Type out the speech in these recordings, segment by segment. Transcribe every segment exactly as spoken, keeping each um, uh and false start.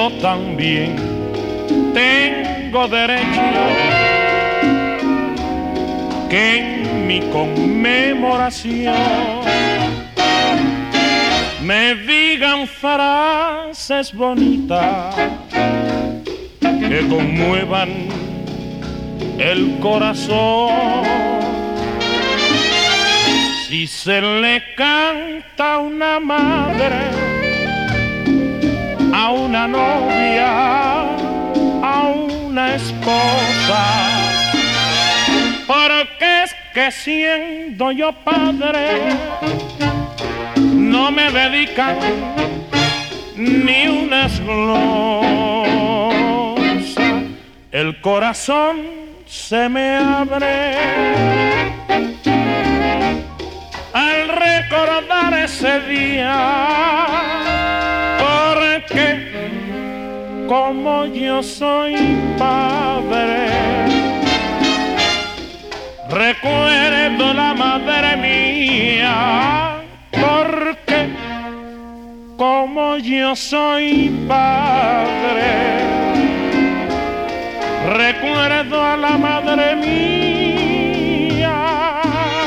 yo también tengo derecho que en mi conmemoración me digan frases bonitas que conmuevan el corazón. Si se le canta a una madre, a una novia, a una esposa, porque es que siendo yo padre no me dedican ni unas glosas, el corazón se me abre al recordar ese día, porque como yo soy padre, recuerdo la madre mía, porque como yo soy padre, recuerdo a la madre mía.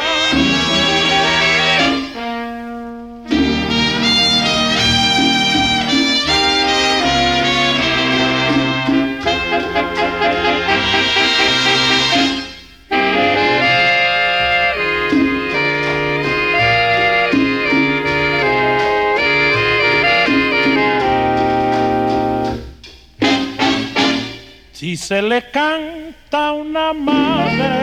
Si se le canta a una madre,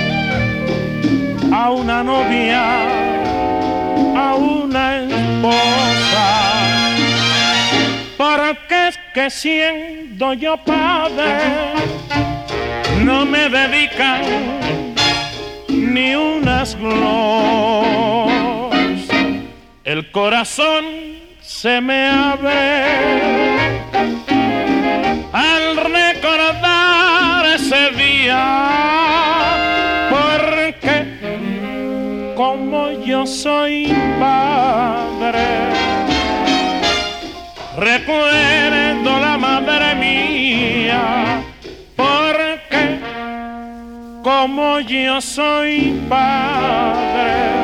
a una novia, a una esposa, porque es que siendo yo padre no me dedican ni unas glosas, el corazón se me abre al recordar ese día, porque como yo soy padre, recuerdo la madre mía, porque como yo soy padre,